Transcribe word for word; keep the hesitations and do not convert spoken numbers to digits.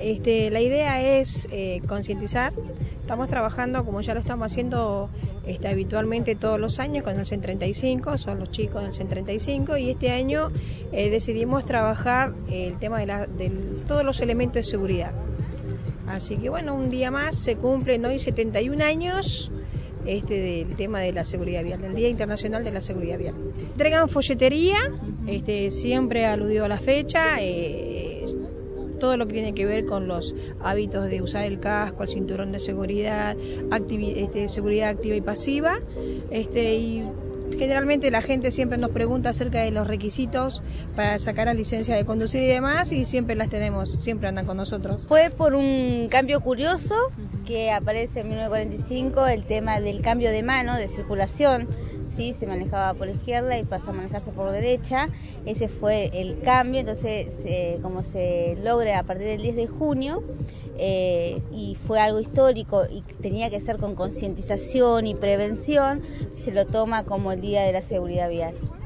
este, la idea es eh, concientizar. Estamos trabajando, como ya lo estamos haciendo este, habitualmente todos los años, con el C E N treinta y cinco, son los chicos del C E N treinta y cinco, y este año eh, decidimos trabajar el tema de, la, de todos los elementos de seguridad. Así que bueno, un día más se cumplen hoy setenta y un años este, del tema de la seguridad vial, del Día Internacional de la Seguridad Vial. Entregan folletería, este, siempre aludido a la fecha, eh, todo lo que tiene que ver con los hábitos de usar el casco, el cinturón de seguridad, activi este, seguridad activa y pasiva, este, y generalmente la gente siempre nos pregunta acerca de los requisitos para sacar la licencia de conducir y demás, y siempre las tenemos, siempre andan con nosotros. Fue por un cambio curioso que aparece en mil novecientos cuarenta y cinco, el tema del cambio de mano, de circulación, ¿sí? Se manejaba por izquierda y pasa a manejarse por derecha. Ese fue el cambio, entonces eh, como se logra a partir del diez de junio, eh, y fue algo histórico y tenía que ser con concientización y prevención, se lo toma como el Día de la Seguridad Vial.